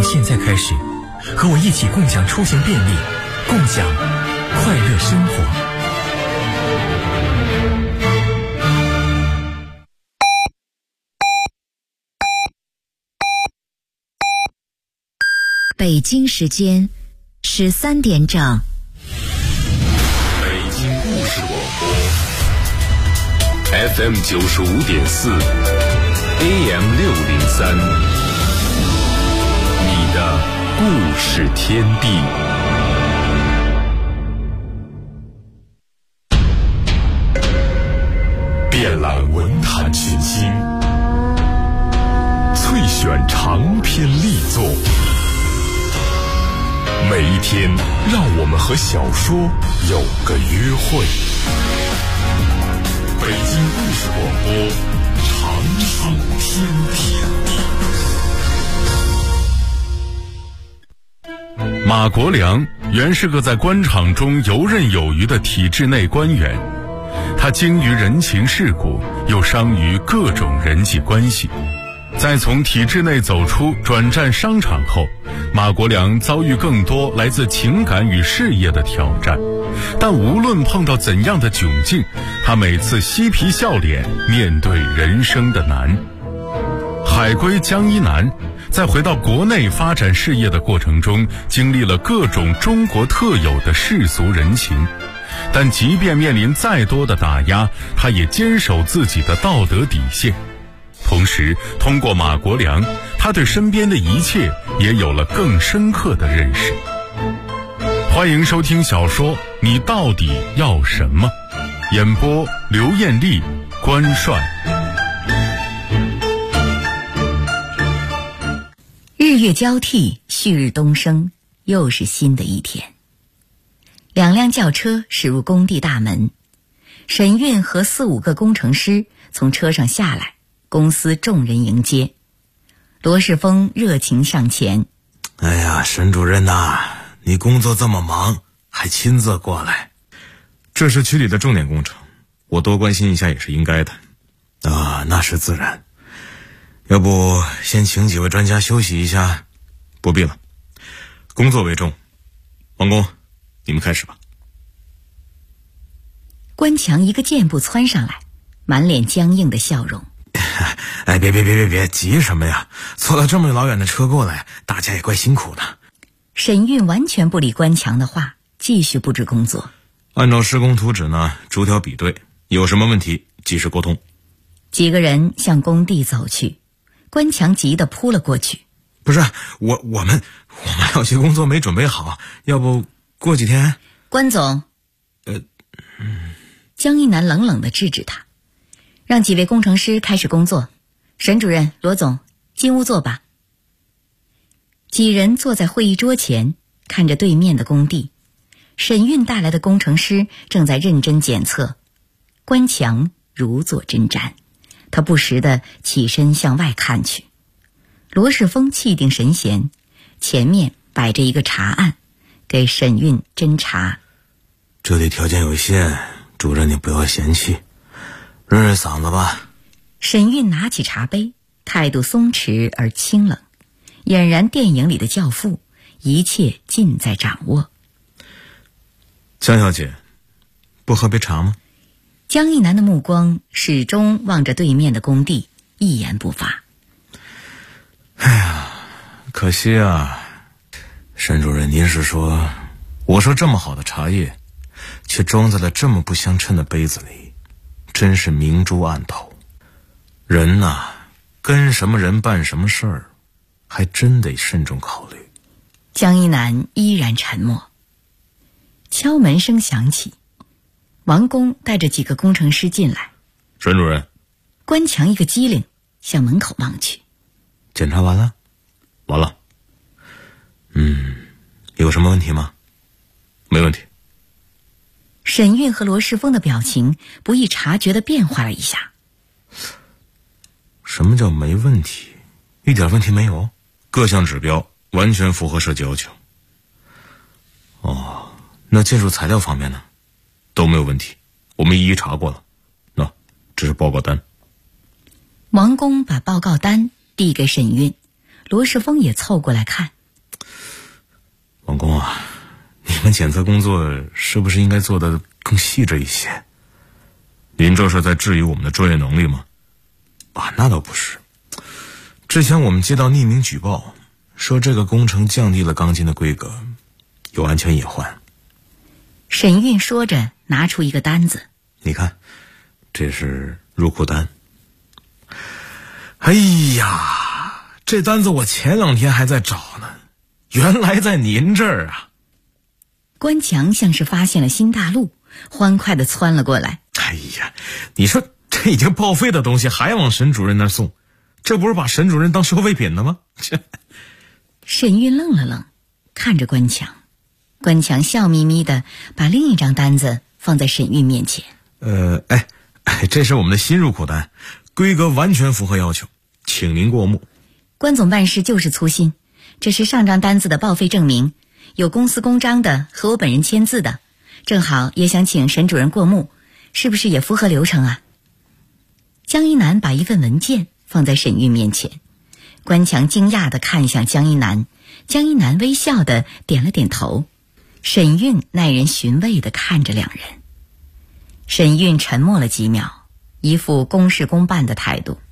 从现在开始，和我一起共享出行便利，共享快乐生活。 北京时间13点整。 北京故事广播 FM 95.4 AM 603，你的故事天地。遍览文坛群星，萃选长篇力作。每一天，让我们和小说有个约会。北京故事广播，长寿天地。马国良原是个在官场中游刃有余的体制内官员，他精于人情世故，又商于各种人际关系。在从体制内走出转战商场后，马国良遭遇更多来自情感与事业的挑战，但无论碰到怎样的窘境，他每次嬉皮笑脸面对人生的难。海归江一南在回到国内发展事业的过程中，经历了各种中国特有的世俗人情，但即便面临再多的打压，他也坚守自己的道德底线。同时，通过马国良，他对身边的一切也有了更深刻的认识。欢迎收听小说《你到底要什么》，演播刘艳丽、关帅。 日月交替，旭日东升，又是新的一天。两辆轿车驶入工地大门，沈运和4、5个工程师从车上下来，公司众人迎接。罗世峰热情上前： 哎呀，沈主任呐，你工作这么忙，还亲自过来。这是区里的重点工程，我多关心一下也是应该的。啊，那是自然。要不先请几位专家休息一下？不必了，工作为重。王工，你们开始吧。 关强一个箭步窜上来，满脸僵硬的笑容。 哎，别，急什么呀？坐了这么老远的车过来，大家也怪辛苦的。 沈运完全不理关强的话，继续布置工作。 按照施工图纸呢，逐条比对，有什么问题及时沟通。 几个人向工地走去，关强急得扑了过去。 不是，我们有些工作没准备好，要不过几天？ 关总，江一南冷冷地制止他，让几位工程师开始工作。沈主任、罗总，进屋坐吧。几人坐在会议桌前，看着对面的工地。沈运带来的工程师正在认真检测，关强如坐针毡，他不时地起身向外看去。罗世峰气定神闲，前面摆着一个茶案，给沈运斟茶。 这里条件有限，主任你不要嫌弃，润嗓子吧。 沈运拿起茶杯，态度松弛而清冷，俨然电影里的教父，一切尽在掌握。 江小姐，不喝杯茶吗？ 江一南的目光始终望着对面的工地，一言不发。 哎呀，可惜啊，沈主任，您是说，我说这么好的茶叶，却装在了这么不相称的杯子里，真是明珠暗投。人呐，跟什么人办什么事儿，还真得慎重考虑。 江一南依然沉默。敲门声响起，王工带着几个工程师进来。 沈主任。 关强一个机灵，向门口望去。 检查完了？完了。有什么问题吗？没问题。 沈运和罗世峰的表情不易察觉地变化了一下。 什么叫没问题？一点问题没有，各项指标完全符合设计要求。哦，那建筑材料方面呢？都没有问题，我们一一查过了。那这是报告单。 王工把报告单递给沈运， 罗世峰也凑过来看。 王工啊，你们检测工作是不是应该做得更细致一些？您这是在质疑我们的专业能力吗？啊，那倒不是。之前我们接到匿名举报，说这个工程降低了钢筋的规格，有安全隐患。 沈运说着拿出一个单子， 你看，这是入库单。哎呀，这单子我前2天还在找呢，原来在您这儿啊。 关强像是发现了新大陆，欢快地窜了过来。 哎呀，你说这已经报废的东西还往沈主任那儿送，这不是把沈主任当收废品的吗？ 沈运愣了愣，看着关强。关强笑眯眯地把另一张单子放在沈运面前。 这是我们的新入库单，规格完全符合要求，请您过目。 关总办事就是粗心，这是上张单子的报废证明，有公司公章的和我本人签字的，正好也想请沈主任过目，是不是也符合流程啊？江一南把一份文件放在沈运面前，关强惊讶地看向江一南，江一南微笑地点了点头，沈运耐人寻味地看着两人。沈运沉默了几秒，一副公事公办的态度。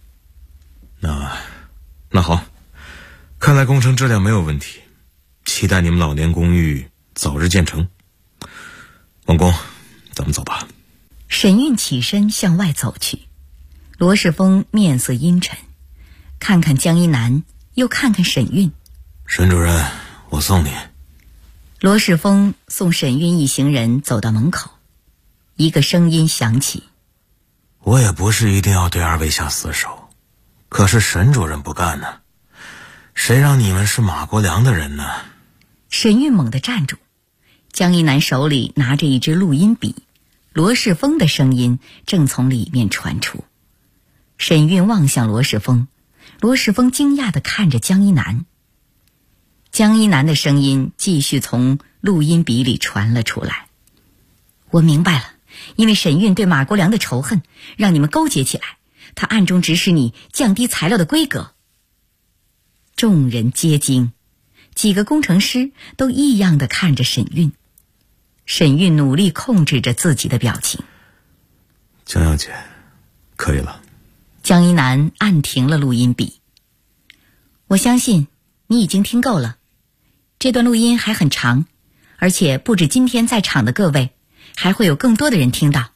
那好，看来工程质量没有问题，期待你们老年公寓早日建成。王工，咱们走吧。 沈运起身向外走去，罗世峰面色阴沉，看看江一南，又看看沈运。 沈主任，我送你。 罗世峰送沈运一行人走到门口，一个声音响起： 我也不是一定要对2位下死手，可是沈主任不干呢，谁让你们是马国良的人呢？ 沈运猛地站住，江一南手里拿着一支录音笔，罗世峰的声音正从里面传出。沈运望向罗世峰，罗世峰惊讶地看着江一南。江一南的声音继续从录音笔里传了出来：我明白了，因为沈运对马国良的仇恨让你们勾结起来，他暗中指使你降低材料的规格。众人皆惊，几个工程师都异样地看着沈运。沈运努力控制着自己的表情。 江小姐，可以了。 江一南按停了录音笔。我相信你已经听够了，这段录音还很长，而且不止今天在场的各位，还会有更多的人听到。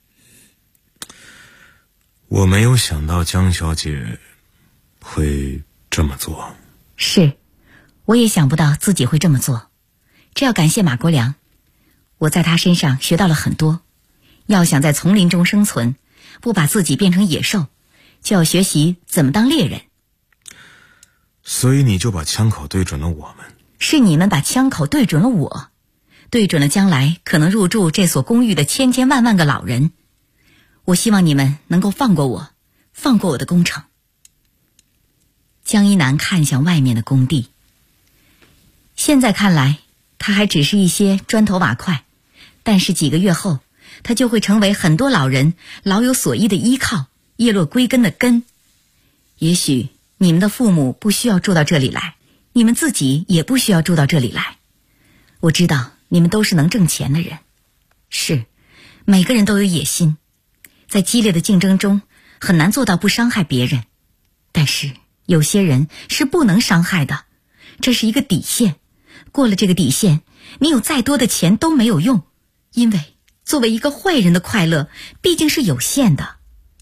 我没有想到江小姐会这么做。 是，我也想不到自己会这么做，这要感谢马国良。我在他身上学到了很多，要想在丛林中生存，不把自己变成野兽，就要学习怎么当猎人。 所以你就把枪口对准了我们。 是你们把枪口对准了我，对准了将来可能入住这所公寓的千千万万个老人。我希望你们能够放过我，放过我的工程。江一南看向外面的工地，现在看来它还只是一些砖头瓦块，但是几个月后，它就会成为很多老人老有所依的依靠，叶落归根的根。也许你们的父母不需要住到这里来，你们自己也不需要住到这里来。我知道你们都是能挣钱的人，是，每个人都有野心，在激烈的竞争中很难做到不伤害别人，但是有些人是不能伤害的，这是一个底线，过了这个底线，你有再多的钱都没有用，因为作为一个坏人的快乐毕竟是有限的。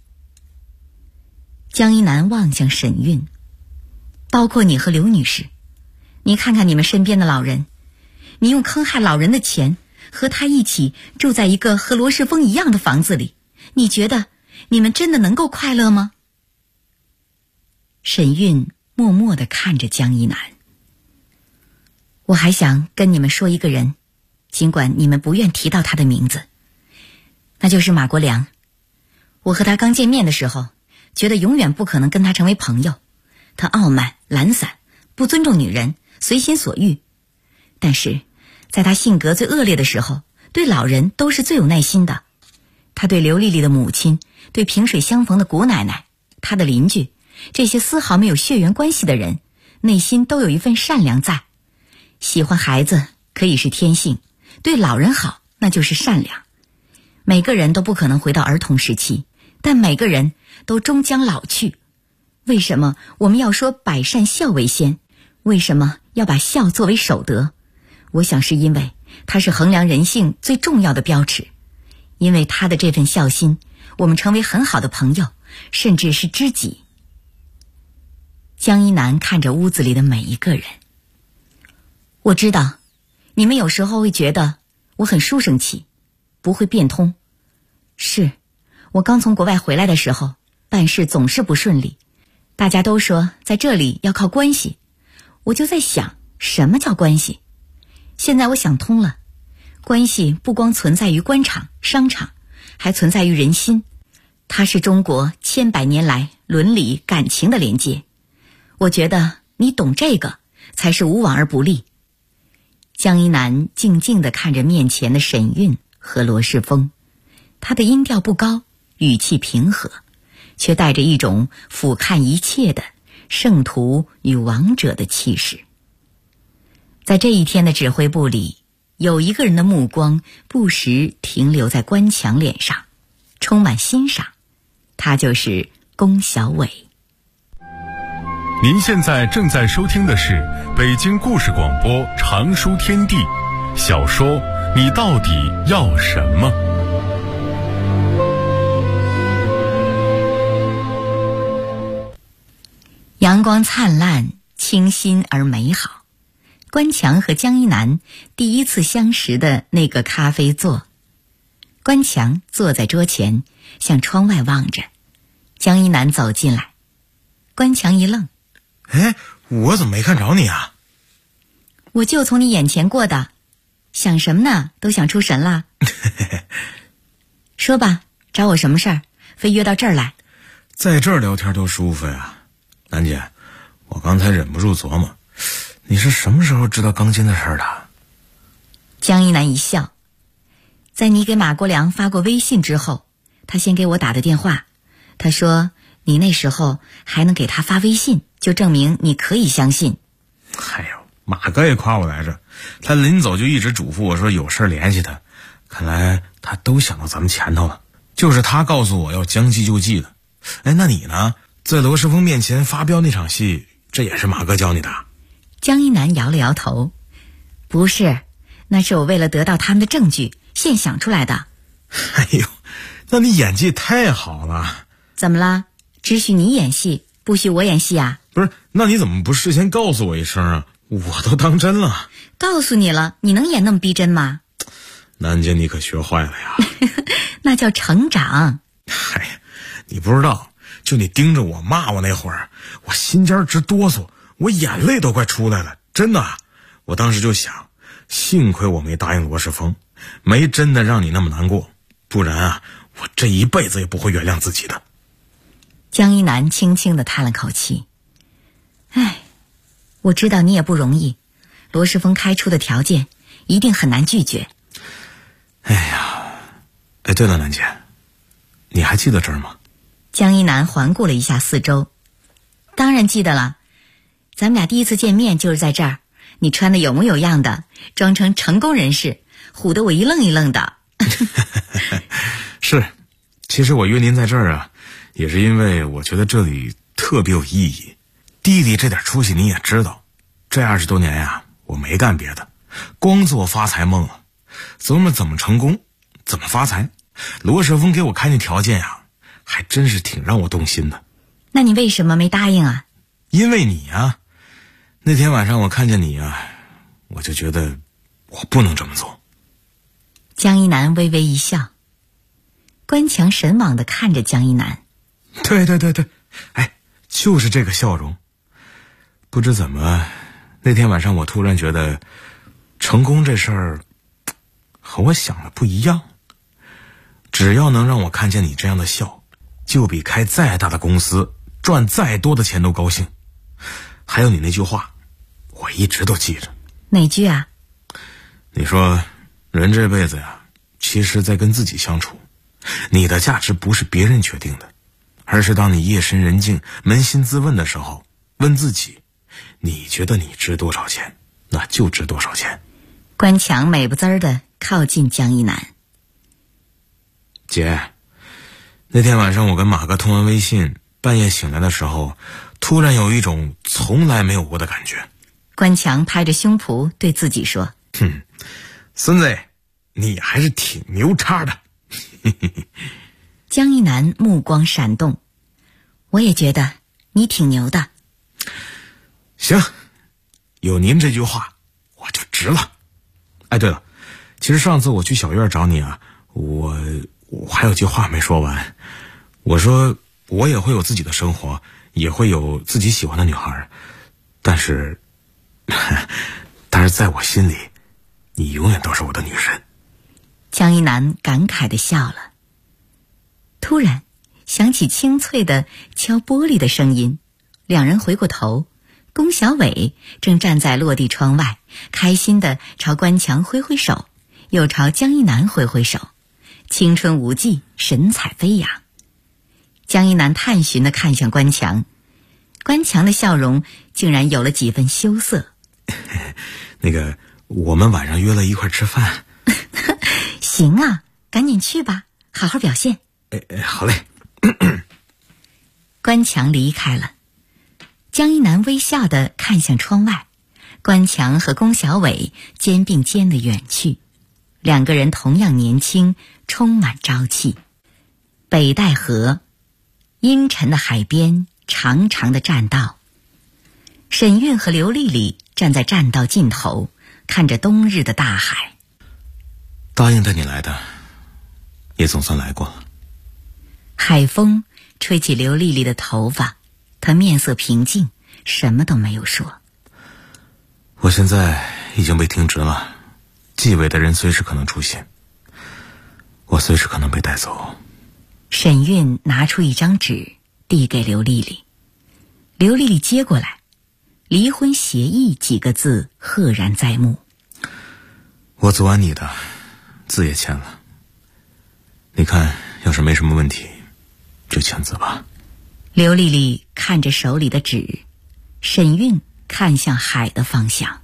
江一南望向沈运，包括你和刘女士，你看看你们身边的老人，你用坑害老人的钱和他一起住在一个和罗世峰一样的房子里，你觉得你们真的能够快乐吗？沈运默默地看着江一南。我还想跟你们说一个人，尽管你们不愿提到他的名字，那就是马国良。我和他刚见面的时候，觉得永远不可能跟他成为朋友，他傲慢、懒散，不尊重女人，随心所欲。但是在他性格最恶劣的时候，对老人都是最有耐心的。他对刘丽丽的母亲，对萍水相逢的谷奶奶，他的邻居，这些丝毫没有血缘关系的人， 内心都有一份善良在。喜欢孩子可以是天性，对老人好那就是善良。每个人都不可能回到儿童时期，但每个人都终将老去。为什么我们要说百善孝为先？为什么要把孝作为首德？我想是因为它是衡量人性最重要的标尺。因为他的这份孝心，我们成为很好的朋友，甚至是知己。江一南看着屋子里的每一个人，我知道你们有时候会觉得我很书生气，不会变通。是，我刚从国外回来的时候，办事总是不顺利，大家都说在这里要靠关系，我就在想什么叫关系。现在我想通了，关系不光存在于官场、商场，还存在于人心。它是中国千百年来伦理感情的连接。我觉得你懂这个，才是无往而不利。江一南静静地看着面前的沈韵和罗世峰，他的音调不高，语气平和，却带着一种俯瞰一切的圣徒与王者的气势。在这一天的指挥部里，有一个人的目光不时停留在关强脸上，充满欣赏，他就是龚小伟。 您现在正在收听的是北京故事广播长书天地小说《你到底要什么》。 阳光灿烂，清新而美好。关强和江一南第一次相识的那个咖啡座，关强坐在桌前，向窗外望着。江一南走进来，关强一愣：“ 哎，我怎么没看着你啊？”“ 我就从你眼前过的。想什么呢？都想出神了。”“说吧，找我什么事儿？非约到这儿来？”“ 在这儿聊天多舒服呀。楠姐，我刚才忍不住琢磨，你是什么时候知道钢筋的事儿的？” 江一南一笑，在你给马国良发过微信之后，他先给我打的电话。他说你那时候还能给他发微信，就证明你可以相信。 哎呦，马哥也夸我来着，他临走就一直嘱咐我说有事联系他。看来他都想到咱们前头了，就是他告诉我要将计就计的。哎，那你呢？在罗世峰面前发飙那场戏，这也是马哥教你的？ 江一南摇了摇头，不是，那是我为了得到他们的证据现想出来的。 哎呦，那你演技太好了。 怎么了？只许你演戏，不许我演戏啊？ 不是，那你怎么不事先告诉我一声啊？我都当真了。 告诉你了，你能演那么逼真吗？ 楠姐，你可学坏了呀。 那叫成长。 哎呀，你不知道，就你盯着我骂我那会儿，我心尖直哆嗦，我眼泪都快出来了，真的。我当时就想，幸亏我没答应罗世峰，没真的让你那么难过，不然啊，我这一辈子也不会原谅自己的。 江一南轻轻地叹了口气，哎，我知道你也不容易，罗世峰开出的条件一定很难拒绝。 哎呀，哎，对了，楠姐，你还记得这儿吗？ 江一南环顾了一下四周，当然记得了，咱们俩第一次见面就是在这儿，你穿的有模有样的，装成成功人士，唬得我一愣一愣的。 是，其实我约您在这儿啊，也是因为我觉得这里特别有意义。弟弟这点出息你也知道，这20多年呀，我没干别的，光做发财梦了。琢磨怎么成功，怎么发财。罗世峰给我开那条件呀，还真是挺让我动心的。 那你为什么没答应啊？ 因为你啊，那天晚上我看见你啊，我就觉得我不能这么做。 江一南微微一笑，关强神往地看着江一南。 对，哎，就是这个笑容。不知怎么，那天晚上我突然觉得，成功这事儿和我想的不一样。只要能让我看见你这样的笑，就比开再大的公司赚再多的钱都高兴。还有你那句话，我一直都记着。 哪句啊？ 你说人这辈子呀，其实在跟自己相处，你的价值不是别人决定的，而是当你夜深人静扪心自问的时候，问自己， 你觉得你值多少钱，那就值多少钱。 关强美不滋儿的靠近江一楠。 姐，那天晚上我跟马哥通完微信，半夜醒来的时候，突然有一种从来没有过的感觉。 关强拍着胸脯对自己说： 孙子，你还是挺牛叉的。 江一楠目光闪动，我也觉得你挺牛的。 行，有您这句话我就值了。哎，对了，其实上次我去小院找你啊，我还有句话没说完。我说我也会有自己的生活，也会有自己喜欢的女孩，但是在我心里，你永远都是我的女神。 江一楠感慨地笑了，突然响起清脆的敲玻璃的声音，两人回过头，龚小伟正站在落地窗外，开心地朝关强挥挥手，又朝江一楠挥挥手，青春无际，神采飞扬。江一楠探寻地看向关强，关强的笑容竟然有了几分羞涩。 那个，我们晚上约了一块吃饭。 行啊，赶紧去吧，好好表现。 好嘞。 关强离开了，江一楠微笑地看向窗外，关强和龚小伟肩并肩地远去，两个人同样年轻，充满朝气。北戴河，阴沉的海边，长长的栈道。沈韵和刘丽丽站在栈道尽头，看着冬日的大海。 答应带你来的，也总算来过了。 海风吹起刘丽丽的头发，她面色平静，什么都没有说。 我现在已经被停职了，纪委的人随时可能出现，我随时可能被带走。 沈韵拿出一张纸递给刘丽丽，刘丽丽接过来，离婚协议几个字赫然在目。 我做完你的，字也签了，你看要是没什么问题就签字吧。 刘丽丽看着手里的纸，沈韵看向海的方向。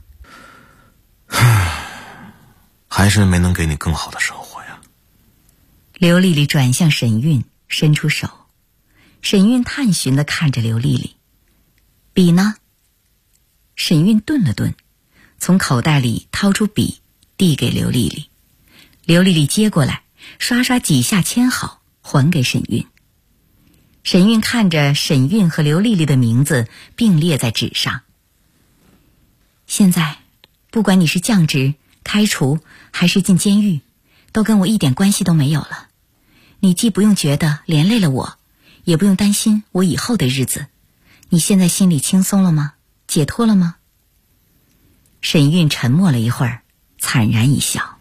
还是没能给你更好的生活呀。 刘丽丽转向沈韵，伸出手。沈韵探寻地看着刘丽丽，笔呢？沈韵顿了顿，从口袋里掏出笔递给刘丽丽。刘丽丽接过来，刷刷几下签好，还给沈韵。沈韵看着沈韵和刘丽丽的名字并列在纸上。现在不管你是降职、开除还是进监狱，都跟我一点关系都没有了。你既不用觉得连累了我，也不用担心我以后的日子。你现在心里轻松了吗？解脱了吗？沈韵沉默了一会儿，惨然一笑。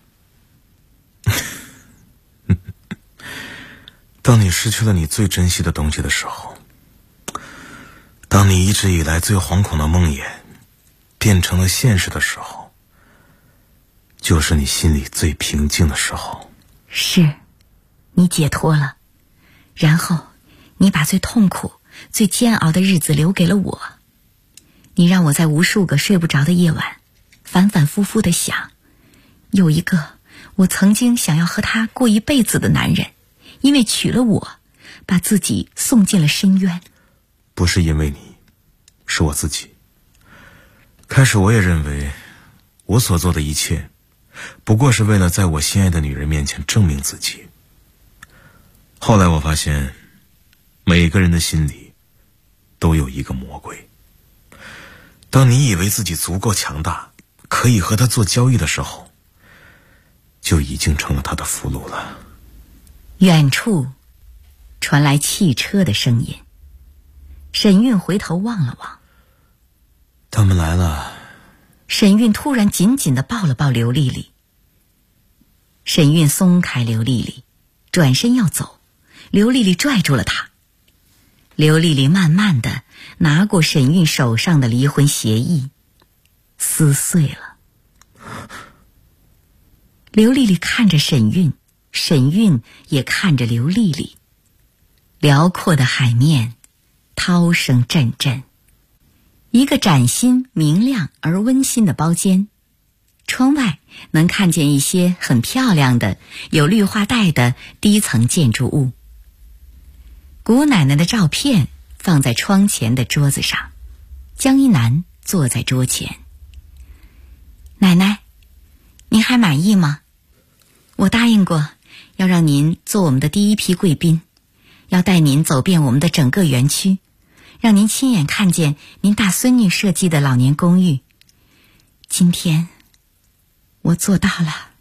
当你失去了你最珍惜的东西的时候，当你一直以来最惶恐的梦魇变成了现实的时候，就是你心里最平静的时候。 是，你解脱了，然后你把最痛苦、最煎熬的日子留给了我。你让我在无数个睡不着的夜晚反反复复地想，有一个我曾经想要和他过一辈子的男人，因为娶了我，把自己送进了深渊。 不是因为你，是我自己。开始我也认为我所做的一切不过是为了在我心爱的女人面前证明自己。后来我发现每个人的心里都有一个魔鬼，当你以为自己足够强大，可以和他做交易的时候，就已经成了他的俘虏了。 远处传来汽车的声音，沈韵回头望了望， 他们来了。 沈韵突然紧紧地抱了抱刘丽丽。沈韵松开刘丽丽，转身要走，刘丽丽拽住了她。刘丽丽慢慢地拿过沈韵手上的离婚协议，撕碎了。刘丽丽看着沈韵，沈韵也看着刘丽丽。辽阔的海面，涛声阵阵。 一个崭新、明亮而温馨的包间，窗外能看见一些很漂亮的有绿化带的低层建筑物。姑奶奶的照片放在窗前的桌子上，江一南坐在桌前。奶奶，您还满意吗？我答应过要让您做我们的第一批贵宾，要带您走遍我们的整个园区，让您亲眼看见您大孙女设计的老年公寓。今天我做到了。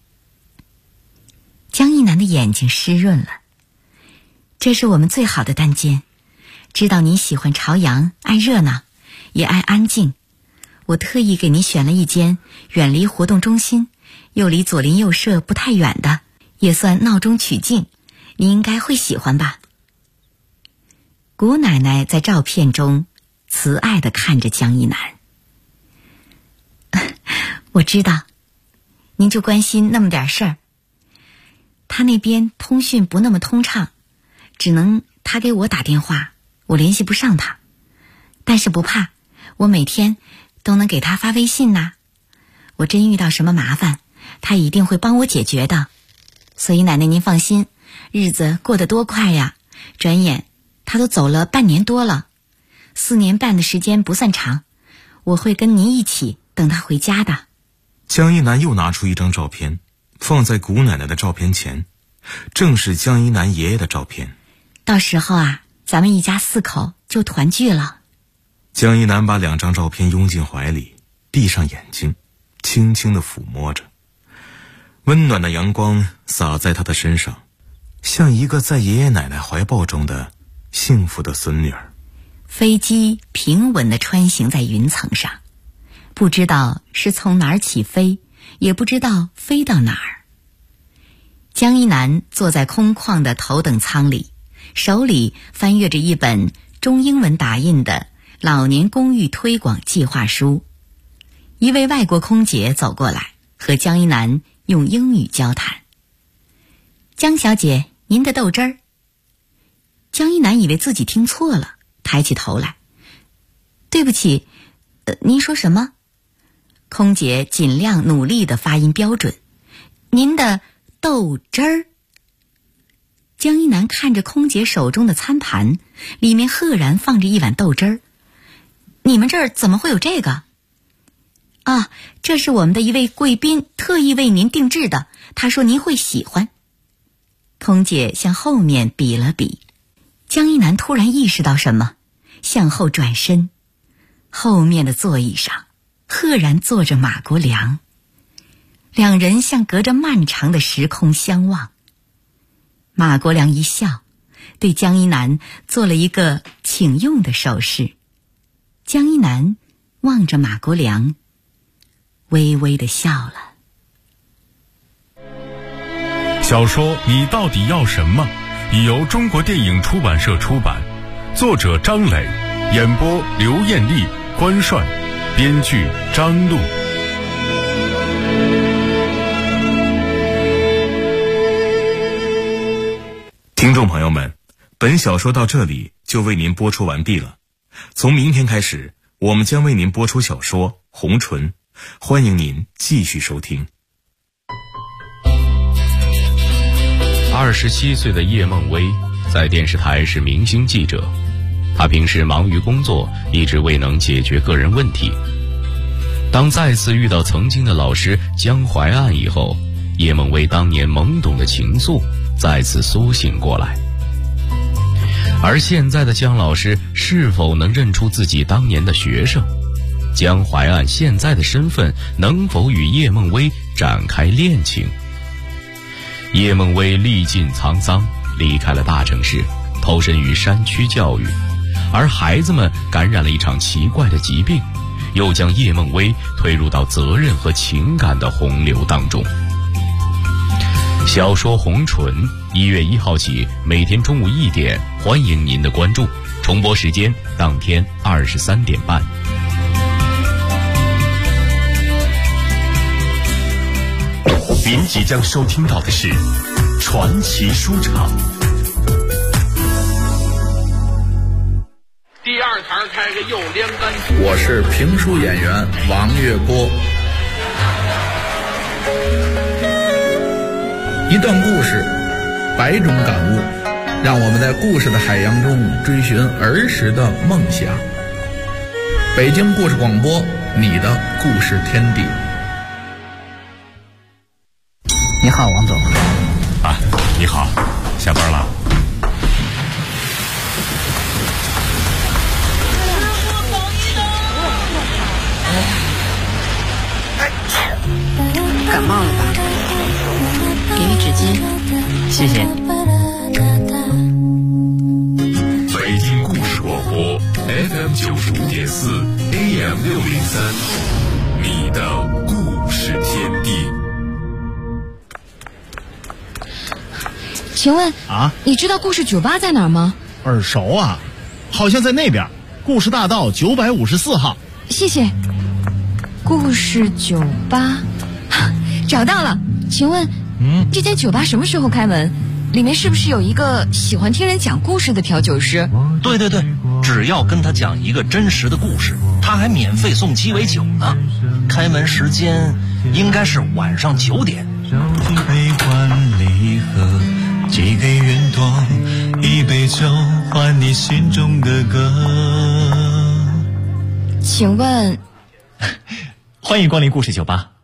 江一南的眼睛湿润了。这是我们最好的单间，知道您喜欢朝阳，爱热闹，也爱安静。我特意给您选了一间远离活动中心，又离左邻右舍不太远的，也算闹中取静，您应该会喜欢吧。姑奶奶在照片中慈爱地看着江一南。我知道，您就关心那么点事儿。他那边通讯不那么通畅，只能他给我打电话，我联系不上他。但是不怕，我每天都能给他发微信呐。我真遇到什么麻烦，他一定会帮我解决的。所以奶奶您放心，日子过得多快呀，转眼他都走了半年多了，4年半的时间不算长，我会跟您一起等他回家的。 江一南又拿出一张照片，放在姑奶奶的照片前，正是江一南爷爷的照片。 到时候啊，咱们一家4口就团聚了。 江一南把2张照片拥进怀里，闭上眼睛，轻轻地抚摸着。温暖的阳光洒在他的身上，像一个在爷爷奶奶怀抱中的幸福的孙女儿。 飞机平稳地穿行在云层上，不知道是从哪儿起飞，也不知道飞到哪儿。江一南坐在空旷的头等舱里，手里翻阅着一本中英文打印的老年公寓推广计划书。一位外国空姐走过来，和江一南用英语交谈。江小姐，您的豆汁儿。江一南以为自己听错了，抬起头来。对不起，您说什么？空姐尽量努力的发音标准。您的豆汁儿。江一南看着空姐手中的餐盘，里面赫然放着一碗豆汁儿。你们这儿怎么会有这个？啊，这是我们的一位贵宾特意为您定制的，他说您会喜欢。空姐向后面比了比。江一南突然意识到什么，向后转身，后面的座椅上赫然坐着马国良。2人像隔着漫长的时空相望。马国良一笑，对江一南做了一个请用的手势。江一南望着马国良，微微地笑了。 小说《你到底要什么》已由中国电影出版社出版，作者张磊，演播刘艳丽、关帅，编剧张璐。 听众朋友们，本小说到这里就为您播出完毕了。从明天开始，我们将为您播出小说《红唇》，欢迎您继续收听。 27岁的叶梦薇在电视台是明星记者，她平时忙于工作，一直未能解决个人问题。当再次遇到曾经的老师江淮岸以后，叶梦薇当年懵懂的情愫再次苏醒过来。而现在的江老师是否能认出自己当年的学生？江淮岸现在的身份能否与叶梦薇展开恋情？叶梦薇历尽沧桑，离开了大城市，投身于山区教育，而孩子们感染了一场奇怪的疾病，又将叶梦薇推入到责任和情感的洪流当中。小说《红唇》1月1号起，每天中午1点，欢迎您的关注。重播时间当天23点半。 您即将收听到的是传奇书场。 第2堂开个又连杆。 我是评书演员王月波。一段故事，百种感悟，让我们在故事的海洋中追寻儿时的梦想。北京故事广播，你的故事天地。 你好，王总。 啊，你好，下班了。 感冒了吧？给予纸巾，谢谢。 北京故事广播 FM 95.4 AM 603，你的故事天地。 请问啊， 你知道故事酒吧在哪儿吗？ 耳熟啊，好像在那边，故事大道954号。 谢谢。故事酒吧，找到了。请问，这间酒吧什么时候开门？里面是不是有一个喜欢听人讲故事的调酒师？ 对对对，只要跟他讲一个真实的故事，他还免费送鸡尾酒呢。开门时间应该是晚上9点。 悲欢离合，寄给云朵，一杯酒换你心中的歌。 请问， 欢迎光临故事酒吧。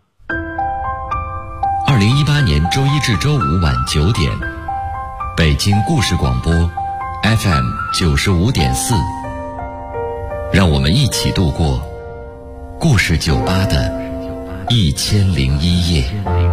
2018年周一至周五晚9点，北京故事广播 FM 95.4，让我们一起度过故事酒吧的1001夜。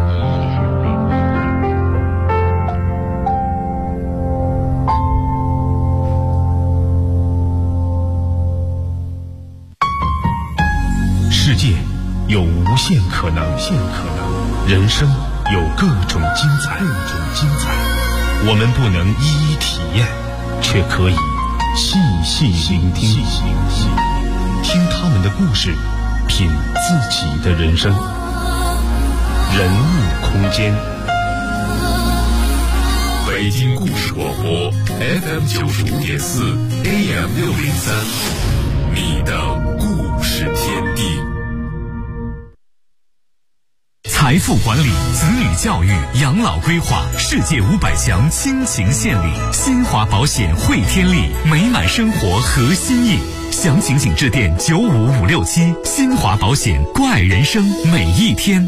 世界有无限可能，人生有各种精彩。我们不能一一体验，却可以细细聆听，听他们的故事，品自己的人生。人物空间， 北京故事广播 FM 95.4 AM 603，你的故事天地。 财富管理、子女教育、养老规划，世界500强倾情献礼，新华保险汇天利，美满生活核心印。详情请致电95567，新华保险，关爱人生每一天。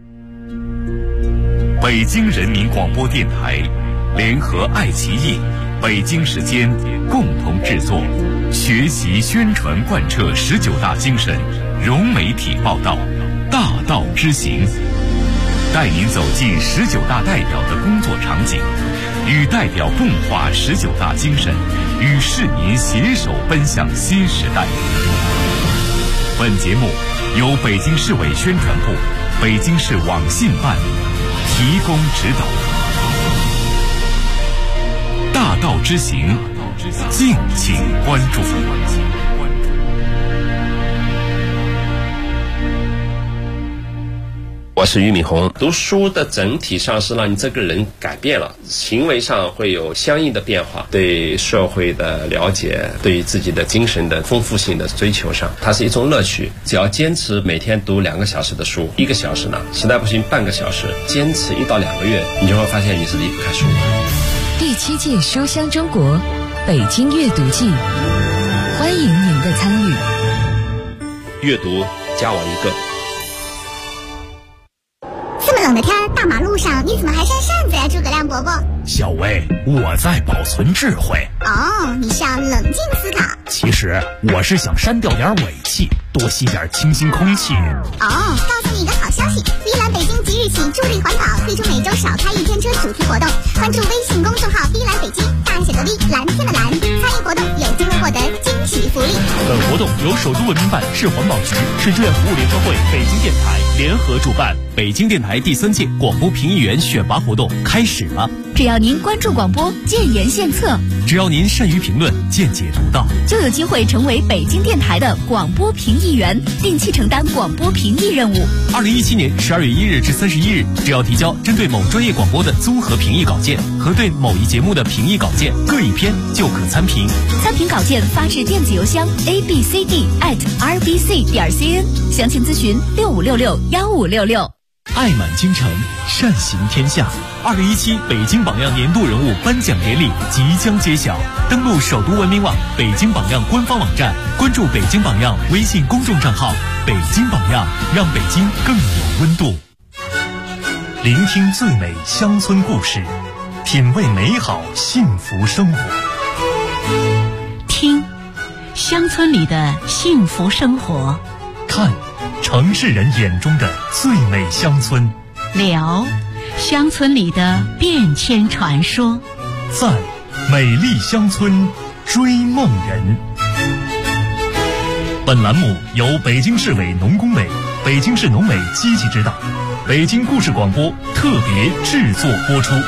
北京人民广播电台联合爱奇艺、北京时间共同制作，学习宣传贯彻19大精神，融媒体报道，大道之行，带您走进19大代表的工作场景，与代表共话19大精神，与市民携手奔向新时代。本节目由北京市委宣传部、北京市网信办提供指导。大道之行，敬请关注。 我是俞敏洪。读书的整体上是让你这个人改变了，行为上会有相应的变化，对社会的了解，对于自己的精神的丰富性的追求上，它是一种乐趣。只要坚持每天读2个小时的书，1个小时呢，实在不行半个小时，坚持1到2个月，你就会发现你是离不开书。 第7届书香中国北京阅读季，欢迎您的参与。 阅读加我1个。 这么冷的天，大马路上你怎么还扇扇子呀，诸葛亮伯伯？ 小薇，我在保存智慧。 哦，你是要冷静思考。 其实我是想删掉点尾气，多吸点清新空气。 哦，告诉你一个好消息，碧蓝北京即日起助力环保，推出每周少开1天车主题活动。关注微信公众号碧蓝北京，大写的 V， 蓝天的蓝，参与活动有机会获得惊喜福利。 本活动由首都文明办、市环保局、市志愿服务联合会、北京电台联合主办北京电台第3届广播评议员选拔活动开始了。 只要您关注广播，建言献策； 只要您善于评论，见解独到， 就有机会成为北京电台的广播评议员，定期承担广播评议任务。 2017年12月1日至31日，只要提交针对某专业广播的综合评议稿件和对某一节目的评议稿件各一篇，就可参评。 参评稿件发至电子邮箱 abcd@rbc.cn， 详情咨询65661566。 爱满京城，善行天下。2017北京榜样年度人物颁奖典礼即将揭晓，登录首都文明网、北京榜样官方网站，关注北京榜样微信公众账号，北京榜样，让北京更有温度。聆听最美乡村故事，品味美好幸福生活。 听乡村里的幸福生活， 看城市人眼中的最美乡村， 聊乡村里的变迁传说， 在美丽乡村追梦人。本栏目由北京市委农工委、北京市农委积极指导，北京故事广播特别制作播出。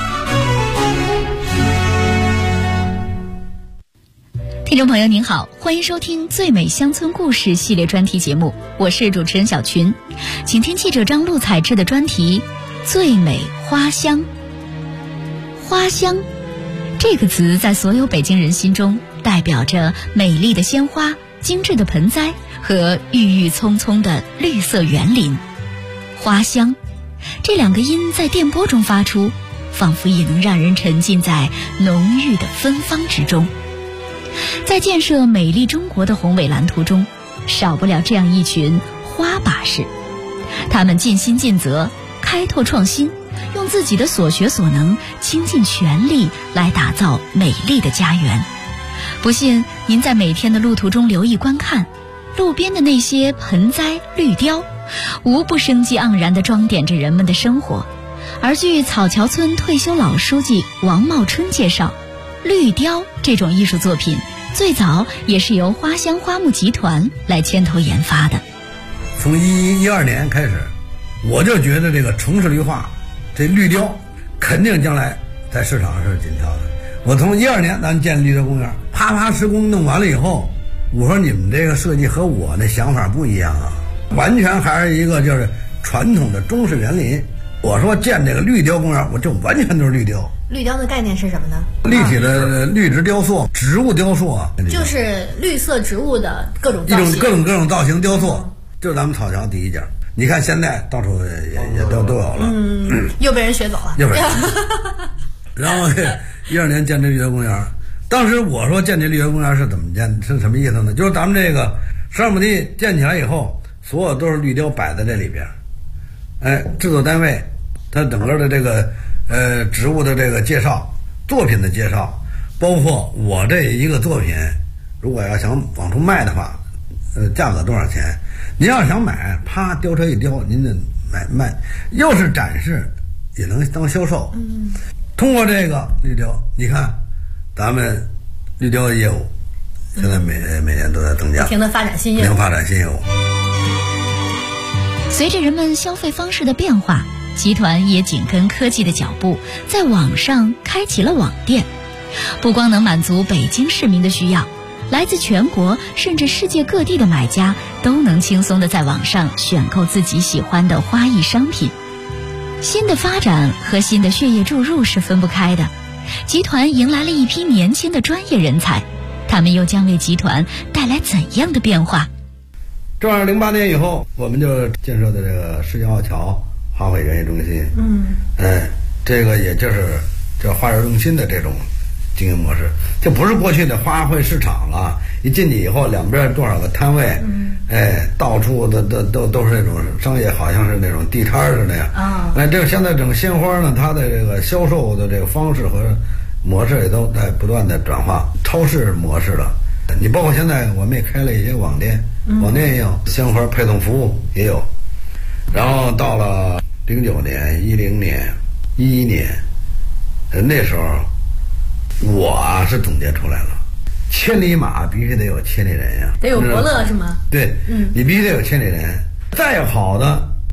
听众朋友您好，欢迎收听最美乡村故事系列专题节目，我是主持人小群，请听记者张璐采制的专题最美花香。花香这个词在所有北京人心中代表着美丽的鲜花、精致的盆栽和郁郁葱葱的绿色园林。花香这两个音在电波中发出，仿佛也能让人沉浸在浓郁的芬芳之中。在建设美丽中国的宏伟蓝图中，少不了这样一群花把式，他们尽心尽责，开拓创新，用自己的所学所能，倾尽全力来打造美丽的家园。不信您在每天的路途中留意观看，路边的那些盆栽绿雕，无不生机盎然地装点着人们的生活。而据草桥村退休老书记王茂春介绍，绿雕这种艺术作品最早也是由花香花木集团来牵头研发的。 从12年开始，我就觉得这个城市绿化，这绿雕肯定将来在市场上是紧俏的。我从12年咱建绿雕公园，啪施工弄完了以后，我说你们这个设计和我那想法不一样啊，完全还是一个就是传统的中式园林。我说建这个绿雕公园，我就完全都是绿雕。 绿雕的概念是什么呢？ 立体的绿植雕塑、植物雕塑啊， 就是绿色植物的各种造型， 各种造型雕塑，就是咱们草桥第一家。你看现在到处也都有了， 又被人学走了， 又被人。然后12年建这绿雕公园，当时我说建这绿雕公园是怎么建，是什么意思呢？就是咱们这个12亩地建起来以后，所有都是绿雕摆在这里边，制作单位它整个的这个植物的这个介绍、作品的介绍，包括我这一个作品，如果要想往出卖的话，价格多少钱？您要想买，啪雕车一雕，您得卖，又是展示，也能当销售。通过这个绿雕，你看咱们绿雕的业务，现在每年都在增加， 不停地发展新业务。 随着人们消费方式的变化，集团也紧跟科技的脚步，在网上开启了网店。不光能满足北京市民的需要，来自全国甚至世界各地的买家都能轻松地在网上选购自己喜欢的花艺商品。新的发展和新的血液注入是分不开的，集团迎来了一批年轻的专业人才，他们又将为集团带来怎样的变化？ 正好08年以后，我们就建设的这个世贸桥花卉园艺中心，这个也就是这花园中心的这种经营模式，就不是过去的花卉市场了。一进去以后，两边多少个摊位，到处的都是那种商业，好像是那种地摊似的呀。这个现在整个鲜花呢，它的这个销售的这个方式和模式也都在不断的转化，超市模式了。你包括现在我们也开了一些网店，网店也有鲜花配送服务也有。然后到了09年、10年、11年，那时候我是总结出来了，千里马必须得有千里人呀， 得有伯乐是吗？ 对，你必须得有千里人。再好的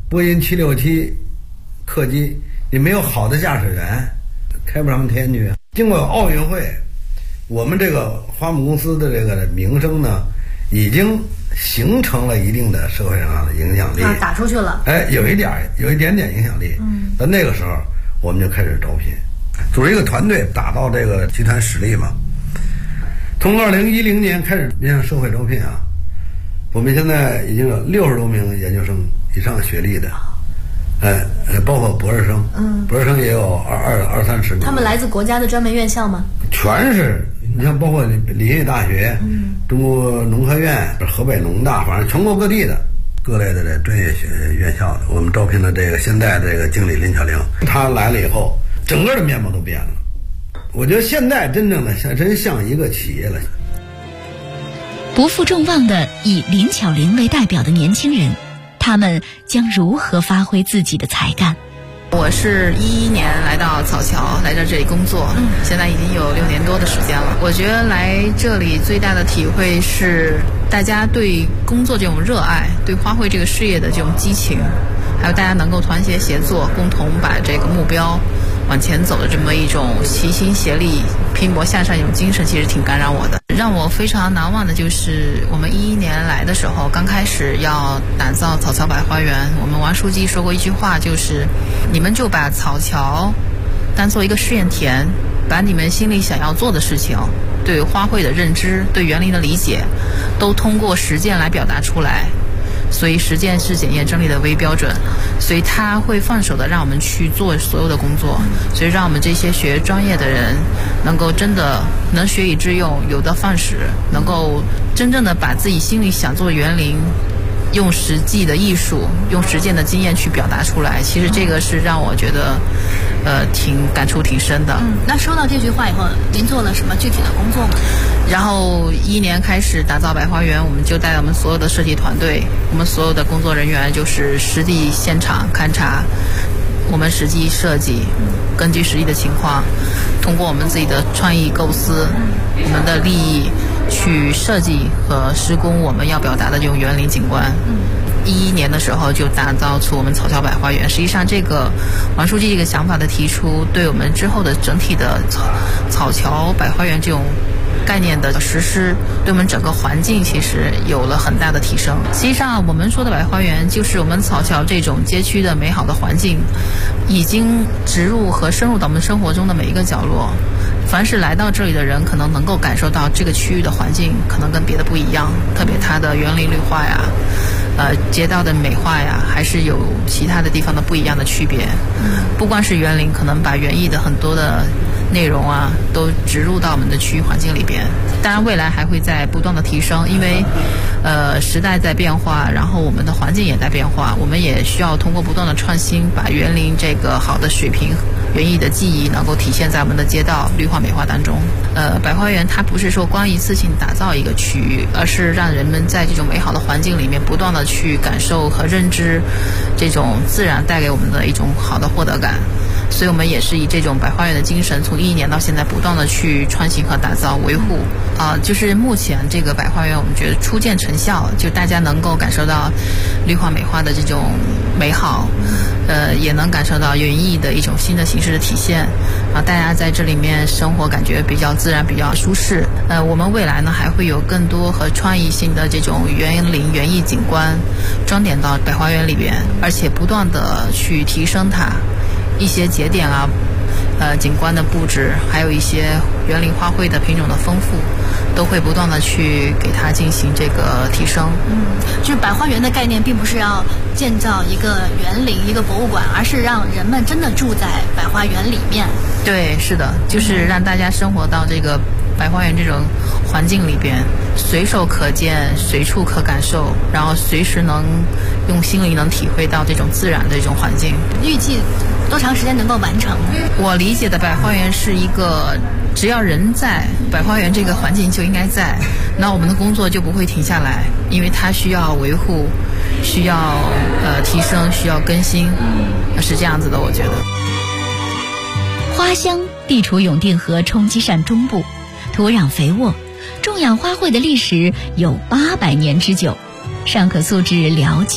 波音767客机，你没有好的驾驶员，开不上天去。经过奥运会，我们这个花木公司的这个名声呢，已经形成了一定的社会上的影响力， 打出去了。 有一点点影响力。到那个时候，我们就开始招聘，组织一个团队，打造这个集团实力嘛。从2010年开始面向社会招聘啊，我们现在已经有60多名研究生以上学历的，包括博士生，博士生也有20-30名。 他们来自国家的专门院校吗？ 全是，你像包括林业大学、中国农科院、河北农大，反正全国各地的各类的这专业院校的，我们招聘了这个现在这个经理林巧玲，她来了以后，整个的面貌都变了。我觉得现在真正的真像一个企业了。 不负众望的以林巧玲为代表的年轻人，他们将如何发挥自己的才干？ 我是11年来到草桥，来到这里工作，现在已经有6年多的时间了。我觉得来这里最大的体会是大家对工作这种热爱，对花卉这个事业的这种激情，还有大家能够团结协作，共同把这个目标往前走的这么一种齐心协力、拼搏向上一种精神，其实挺感染我的。让我非常难忘的就是我们11年来的时候，刚开始要打造草桥百花园，我们王书记说过一句话，就是你们就把草桥当做一个试验田，把你们心里想要做的事情，对花卉的认知、对园林的理解，都通过实践来表达出来。所以实践是检验真理的唯一标准，所以他会放手的让我们去做所有的工作，所以让我们这些学专业的人能够真的能学以致用，有的放矢，能够真正的把自己心里想做的园林用实际的艺术，用实践的经验去表达出来。其实这个是让我觉得挺感触挺深的。 那说到这句话以后，您做了什么具体的工作吗？ 然后11年开始打造百花园，我们就带我们所有的设计团队，我们所有的工作人员，就是实地现场勘察，我们实际设计，根据实际的情况，通过我们自己的创意构思，我们的利益去设计和施工我们要表达的这种园林景观。11年的时候就打造出我们草桥百花园。实际上这个王书记这个想法的提出，对我们之后的整体的草桥百花园这种概念的实施，对我们整个环境其实有了很大的提升。实际上我们说的百花园，就是我们草桥这种街区的美好的环境，已经植入和深入到我们生活中的每一个角落。凡是来到这里的人，可能能够感受到这个区域的环境可能跟别的不一样，特别它的园林绿化呀，街道的美化呀，还是有其他的地方的不一样的区别。不光是园林，可能把园艺的很多的内容啊，都植入到我们的区域环境里边。当然，未来还会在不断的提升，因为时代在变化，然后我们的环境也在变化，我们也需要通过不断的创新，把园林这个好的水平、园艺的技艺能够体现在我们的街道绿化美化当中。百花园它不是说光一次性打造一个区域，而是让人们在这种美好的环境里面不断的去感受和认知这种自然带给我们的一种好的获得感。所以我们也是以这种百花园的精神，从11年到现在不断的去创新和打造维护。就是目前这个百花园我们觉得初见成效，就大家能够感受到绿化美化的这种美好，也能感受到园艺的一种新的形式的体现。大家在这里面生活感觉比较自然，比较舒适。我们未来呢还会有更多和创意性的这种园林园艺景观装点到百花园里边，而且不断的去提升它一些节点啊，景观的布置，还有一些园林花卉的品种的丰富，都会不断的去给它进行这个提升。 就是百花园的概念并不是要建造一个园林、一个博物馆，而是让人们真的住在百花园里面。 对，是的，就是让大家生活到这个百花园这种环境里边，随手可见，随处可感受，然后随时能用心灵能体会到这种自然的这种环境。 预计多长时间能够完成？ 我理解的百花园是一个，只要人在，百花园这个环境就应该在，那我们的工作就不会停下来，因为它需要维护，需要提升，需要更新，是这样子的，我觉得。 花乡地处永定河冲积扇中部，土壤肥沃，种养花卉的历史有800年之久，尚可溯至辽金、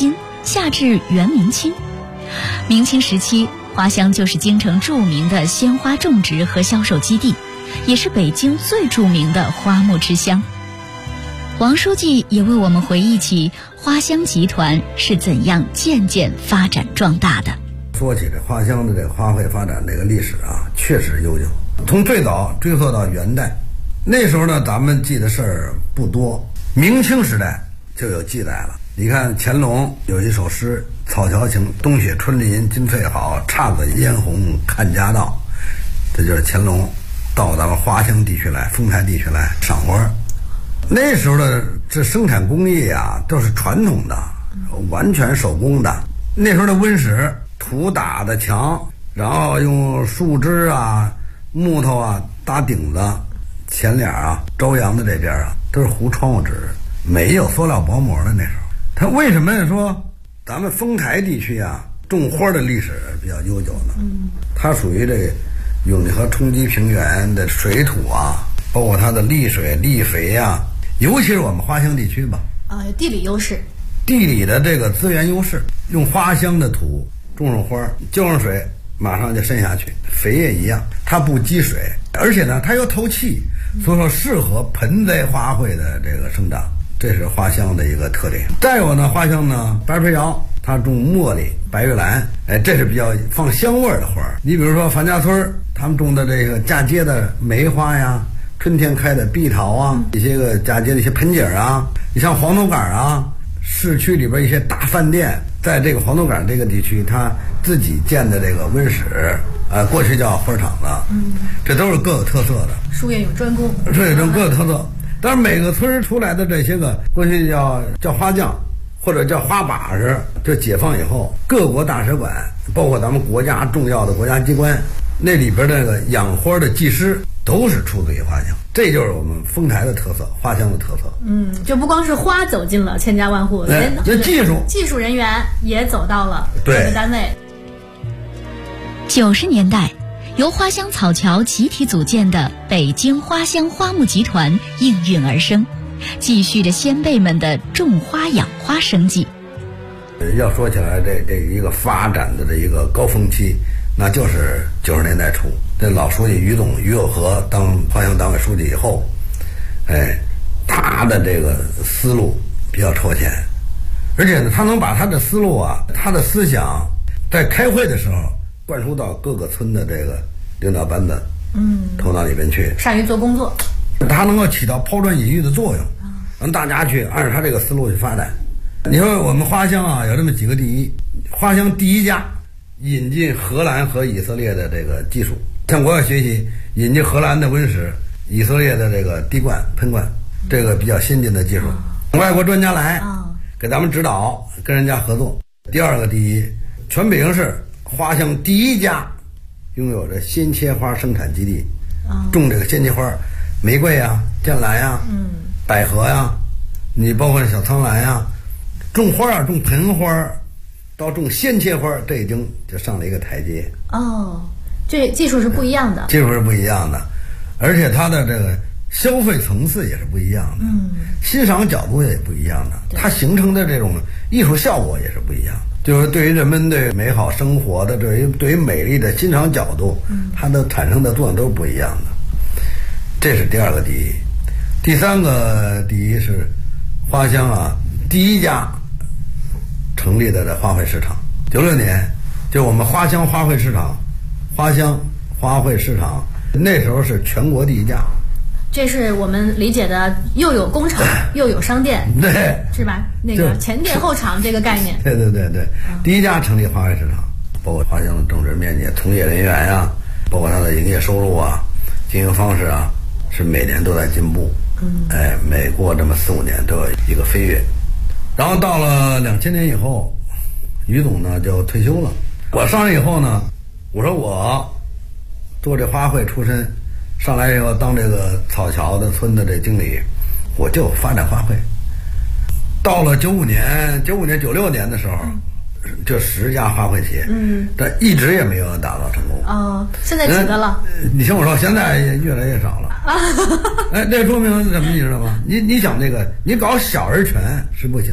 下至元明清。明清时期，花乡就是京城著名的鲜花种植和销售基地，也是北京最著名的花木之乡。王书记也为我们回忆起花乡集团是怎样渐渐发展壮大的。 说起这花乡的这个花卉发展这个历史啊，确实悠久，从最早追溯到元代。那时候呢，咱们记的事儿不多，明清时代就有记载了。你看乾隆有一首诗：草桥晴，冬雪春林金翠好，姹紫嫣红看家道。这就是乾隆到咱们花乡地区来，丰台地区来赏花。那时候的这生产工艺啊，都是传统的，完全手工的。那时候的温室，土打的墙，然后用树枝啊、木头啊搭顶子，前脸啊、朝阳的这边啊，都是糊窗户纸，没有塑料薄膜的。那时候，它为什么说咱们丰台地区啊种花的历史比较悠久呢？它属于这个永和冲积平原的水土啊，包括它的砾水、砾肥啊，尤其是我们花乡地区吧， 有地理优势， 地理的这个资源优势，用花乡的土种上花，浇上水，马上就渗下去，肥也一样，它不积水，而且呢，它又透气，所以说适合盆栽花卉的这个生长，这是花乡的一个特点。再有呢，花乡呢，白水窑它种茉莉、白玉兰，这是比较放香味的花。你比如说樊家村他们种的这个嫁接的梅花呀，春天开的碧桃啊，一些个嫁接的一些盆景啊，你像黄土岗啊，市区里边一些大饭店，在这个黄土岗这个地区，它自己建的这个温室，过去叫花场子，这都是各有特色的。 术业有专攻， 对，各有特色。但是每个村出来的这些个，过去叫花匠，或者叫花把式，就解放以后，各国大使馆，包括咱们国家重要的国家机关，那里边这个养花的技师都是出自于花乡，这就是我们丰台的特色，花乡的特色。 就不光是花走进了千家万户， 那技术人员也走到了各个单位。 90年代，由花乡草桥集体组建的北京花乡花木集团应运而生，继续着先辈们的种花养花生计。 要说起来，这一个发展的这一个高峰期，那就是90年代初，这老书记于有和当花乡党委书记以后，他的这个思路比较超前，而且呢，他能把他的思路啊，他的思想，在开会的时候灌输到各个村的这个领导班子头脑里边去， 善于做工作， 他能够起到抛砖引玉的作用，让大家去按照他这个思路去发展。你说我们花乡啊，有这么几个第一，花乡第一家引进荷兰和以色列的这个技术，向国外学习，引进荷兰的温室，以色列的这个滴灌喷灌，这个比较先进的技术，外国专家来给咱们指导，跟人家合作。第二个第一，全北京市花乡第一家拥有着鲜切花生产基地，种这个鲜切花，玫瑰啊、剑兰呀、百合呀，你包括小苍兰呀，种花啊，种盆花到种鲜切花，这已经就上了一个台阶。 这技术是不一样的， 技术是不一样的，而且它的这个消费层次也是不一样的，欣赏角度也不一样的，它形成的这种艺术效果也是不一样的。就是对于人们对美好生活的对于美丽的欣赏角度，它的产生的作用都是不一样的。这是第二个第一。第三个第一是花乡啊第一家成立的花卉市场，96年就我们花乡花卉市场，花乡花卉市场那时候是全国第一家。 这是我们理解的又有工厂又有商店， 对， 是吧？那个前店后厂这个概念。 对，第一家成立花卉市场，包括花乡的种植面积、从业人员呀，包括它的营业收入啊、经营方式啊，是每年都在进步。每过这么4-5年都有一个飞跃。然后到了2000年以后，于总呢就退休了。我上来以后呢，我说我做这花卉出身，上来以后当这个草桥的村的这经理，我就发展花卉。到了96年、96年的时候，这10家花卉企业，但一直也没有打造成功。 现在几个了？ 你听我说，现在越来越少了。这说明什么？你知道吗？你想这个，你搞小而全是不行的。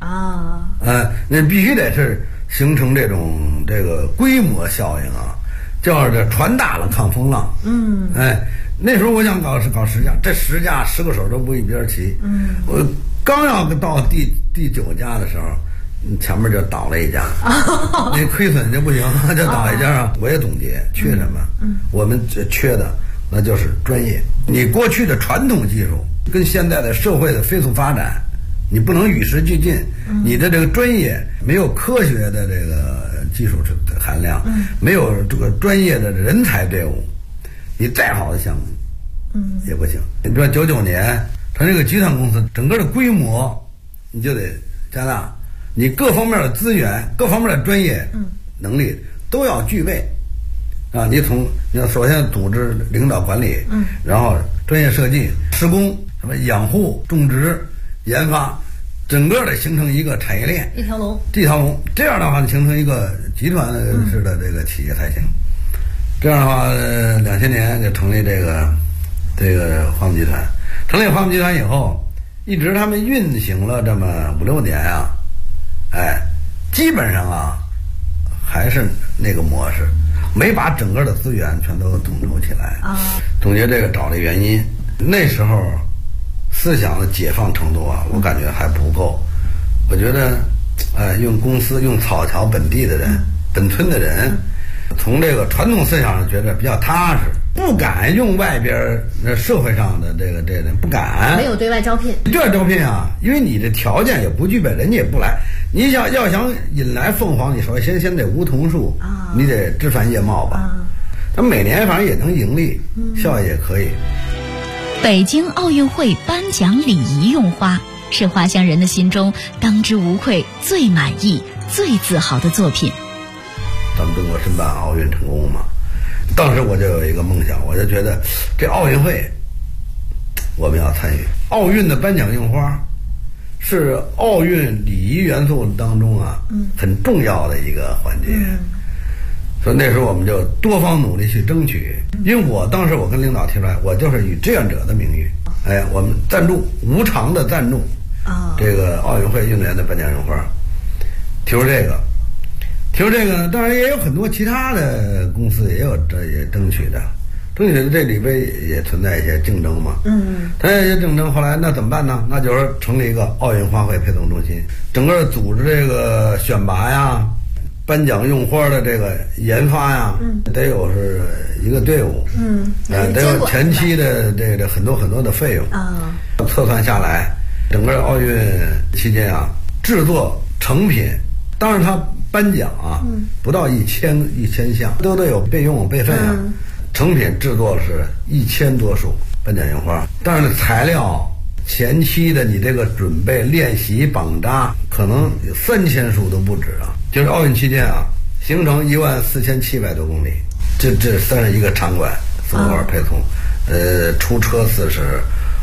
啊。 那必须得是形成这个规模效应啊，叫这船大了抗风浪。那时候我想搞10家，这10家10个手都不一边齐。我刚要到第9家的时候，前面就倒了一家，那亏损就不行，就倒一家啊。我也总结缺什么，我们缺的那就是专业。你过去的传统技术跟现在的社会的飞速发展，你不能与时俱进，你的这个专业没有科学的这个技术含量，没有这个专业的人才队伍，你再好的项目，也不行。你比如说99年成这个集团公司，整个的规模你就得加大，你各方面的资源、各方面的专业能力都要具备啊！你要首先组织领导管理，然后专业设计、施工、什么养护、种植、研发，整个的形成一个产业链， 一条龙， 这样的话形成一个集团式的这个企业才行。这样的话，2000年就成立这个花木集团。成立花木集团以后，一直他们运行了这么5、6年啊，基本上啊还是那个模式，没把整个的资源全都统筹起来啊。总结这个找的原因，那时候思想的解放程度啊，我感觉还不够。我觉得，用公司用草桥本地的人、本村的人，从这个传统思想上觉得比较踏实，不敢用外边社会上的这人不敢， 没有对外招聘， 啊，因为你的条件也不具备，人家也不来。你要想引来凤凰，你首先得梧桐树，你得枝繁叶茂吧。他每年反正也能盈利，效益也可以。 北京奥运会颁奖礼仪用花，是花乡人的心中当之无愧、最满意、最自豪的作品。 咱们中国申办奥运成功嘛，当时我就有一个梦想，我就觉得这奥运会我们要参与。奥运的颁奖用花是奥运礼仪元素当中啊很重要的一个环节。所以那时候我们就多方努力去争取，因为我当时我跟领导提出来，我就是以志愿者的名誉，我们赞助无偿的赞助这个奥运会运动员的颁奖用花。提出这个呢，当然也有很多其他的公司也争取的，这里边也存在一些竞争嘛。它有些竞争，后来那怎么办呢？那就是成立一个奥运花卉配送中心，整个组织这个选拔呀、颁奖用花的这个研发呀，得有是一个队伍，得有前期的这很多的费用啊。测算下来，整个奥运期间啊，制作成品，当然它颁奖啊，不到1000项，都得有备用备份啊。成品制作是1000多束颁奖用花，但是材料前期的你这个准备、练习、绑扎，可能3000束都不止啊。就是奥运期间啊，行程14700多公里，这算是一个场馆送花配送，出车次是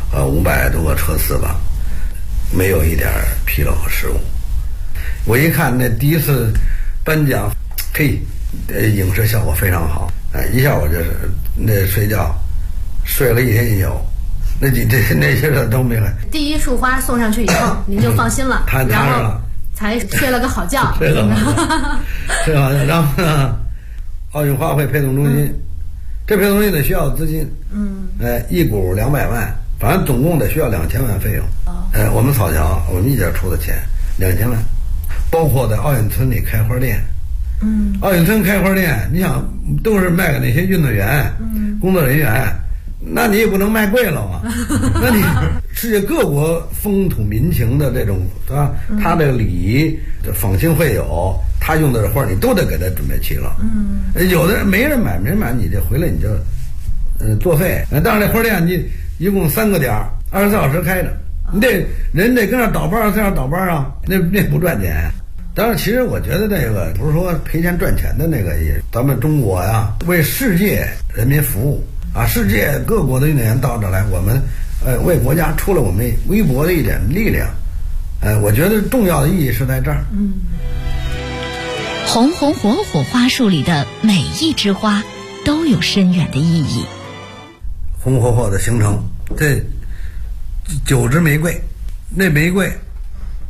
500多个车次吧，没有一点纰漏和失误。我一看那第一次颁奖，影视效果非常好，一下我就是那睡觉睡了1天1宿，那些人都没来。 第一束花送上去以后，您就放心了，然后才睡了个好觉。睡了好觉， 然后呢，奥运花卉配送中心，这配送中心得需要资金，一股200万，反正总共得需要2000万费用。我们草桥我们一家出的钱2000万，包括在奥运村里开花店。奥运村开花店，你想都是卖给那些运动员、工作人员，那你也不能卖贵了嘛。那你世界各国风土民情的这种啊，他的礼仪访亲会友，他用的花你都得给他准备齐了。有的人没人买，你这回来你就作废。但是这花店你一共3个点，24小时开着，你得人得跟那倒班，24小时倒班啊，那不赚钱。当然，其实我觉得这个不是说赔钱赚钱的那个，也咱们中国呀，为世界人民服务啊，世界各国的运动员到这来，我们为国家出了我们微薄的一点力量，我觉得重要的意义是在这儿。 红红火火花束里的每一枝花都有深远的意义。 红火火的形成，这9支玫瑰，那玫瑰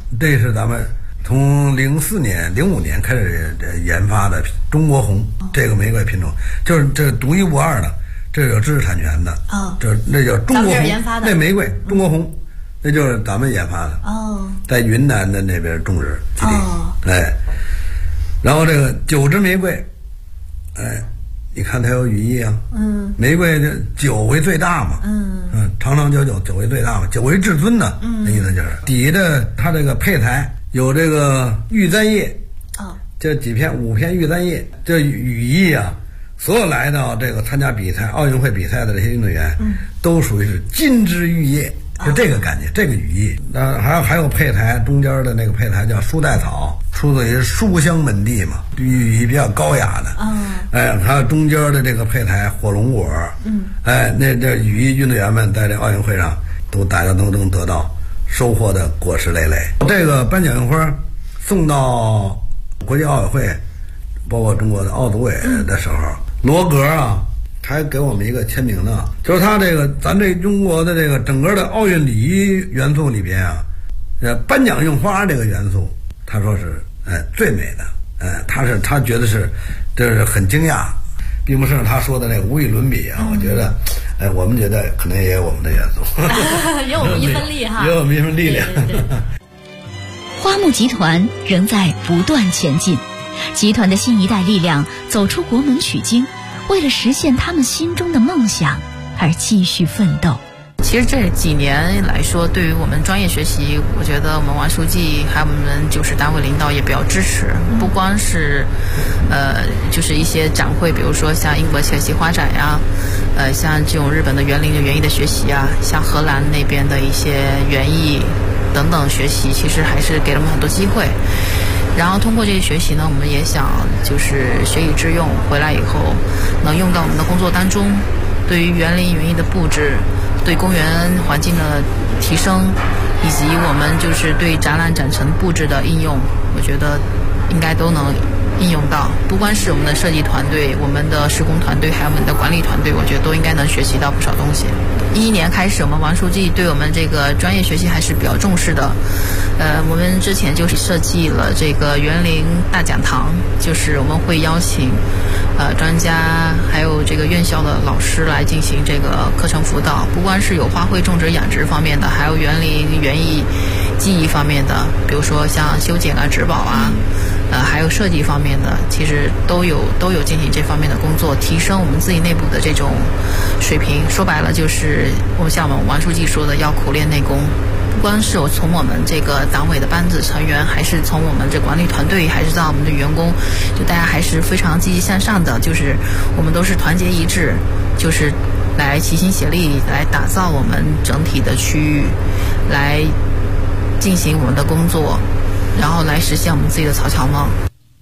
这是咱们从04年、05年开始研发的中国红这个玫瑰品种，就是这独一无二的，这有知识产权的。那叫中国红，那玫瑰中国红，那就是咱们研发的。在云南的那边种植基地。然后这个9枝玫瑰，你看它有语义啊。玫瑰的9为最大嘛。长长久久，9为最大嘛，9为至尊的。那意思就是底的它这个配材有这个玉簪叶。这5片玉簪叶，这语义啊，所有来到这个参加比赛、奥运会比赛的这些运动员，都属于是金枝玉叶，就这个感觉，这个语义。还有配材中间的那个配材叫书带草，出自于书香门第嘛，语义比较高雅的。还有中间的这个配材火龙果，那这羽翼运动员们在这奥运会上大家都能得到收获的果实累累。这个颁奖用花送到国际奥委会，包括中国的奥组委的时候，罗格啊还给我们一个签名呢，就是他这个咱这中国的这个整个的奥运礼仪元素里边啊，颁奖用花这个元素，他说是最美的。他觉得这是很惊讶，并不是他说的那个无与伦比啊。我觉得，我们觉得可能也有我们的元素， 也有我们一份力哈， 也有我们一份力量。 花木集团仍在不断前进，集团的新一代力量走出国门取经，为了实现他们心中的梦想而继续奋斗。 其实这几年来说，对于我们专业学习，我觉得我们王书记还有我们就是单位领导也比较支持，不光是就是一些展会，比如说像英国学习花展呀，像这种日本的园林的园艺的学习啊，像荷兰那边的一些园艺等等学习，其实还是给了我们很多机会。然后通过这些学习呢，我们也想就是学以致用，回来以后能用到我们的工作当中，对于园林园艺的布置，对公园环境的提升，以及我们就是对展览展陈布置的应用，我觉得应该都能应用到。不光是我们的设计团队、我们的施工团队，还有我们的管理团队，我觉得都应该能学习到不少东西。2011年开始，我们王书记对我们这个专业学习还是比较重视的。我们之前就是设计了这个园林大讲堂，就是我们会邀请专家还有这个院校的老师来进行这个课程辅导，不光是有花卉种植养殖方面的，还有园林园艺技艺方面的，比如说像修剪啊、植保啊，还有设计方面的，其实都有进行这方面的工作，提升我们自己内部的这种水平。说白了就是像我们王书记说的，要苦练内功。不光是从我们这个党委的班子成员，还是从我们这管理团队，还是到我们的员工，就大家还是非常积极向上的，就是我们都是团结一致，就是来齐心协力来打造我们整体的区域，来进行我们的工作，然后来实现我们自己的曹桥梦。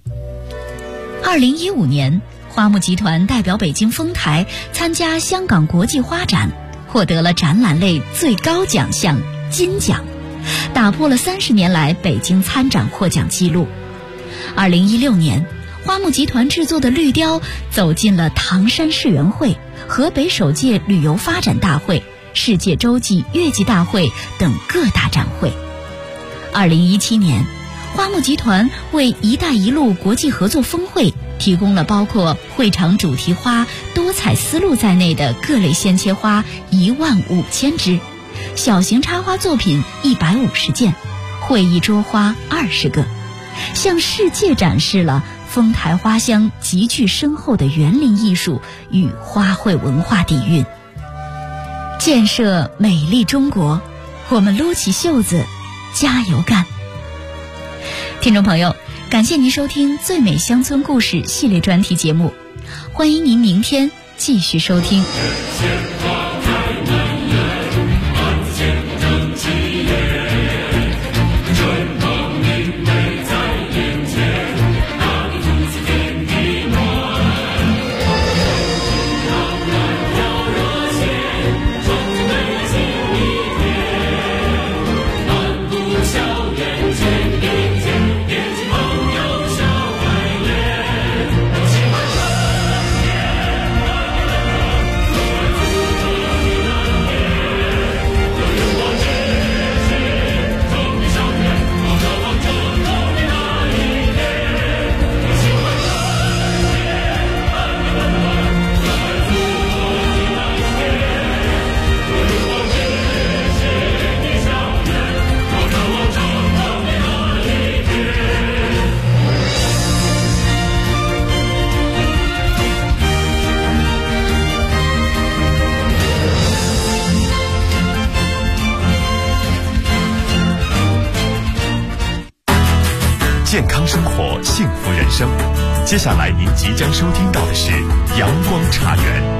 2015年，花木集团代表北京丰台参加香港国际花展，获得了展览类最高奖项金奖，打破了30年来北京参展获奖记录。2016年，花木集团制作的绿雕走进了唐山市园会、河北首届旅游发展大会、世界洲际月季大会等各大展会。2017年，花木集团为“一带一路”国际合作峰会提供了包括会场主题花、多彩丝路在内的各类鲜切花15000只，小型插花作品150件，会议桌花20个，向世界展示了丰台花乡极具深厚的园林艺术与花卉文化底蕴。建设美丽中国，我们撸起袖子加油干！听众朋友，感谢您收听《最美乡村故事》系列专题节目，欢迎您明天继续收听。 接下来您即将收听到的是阳光茶园。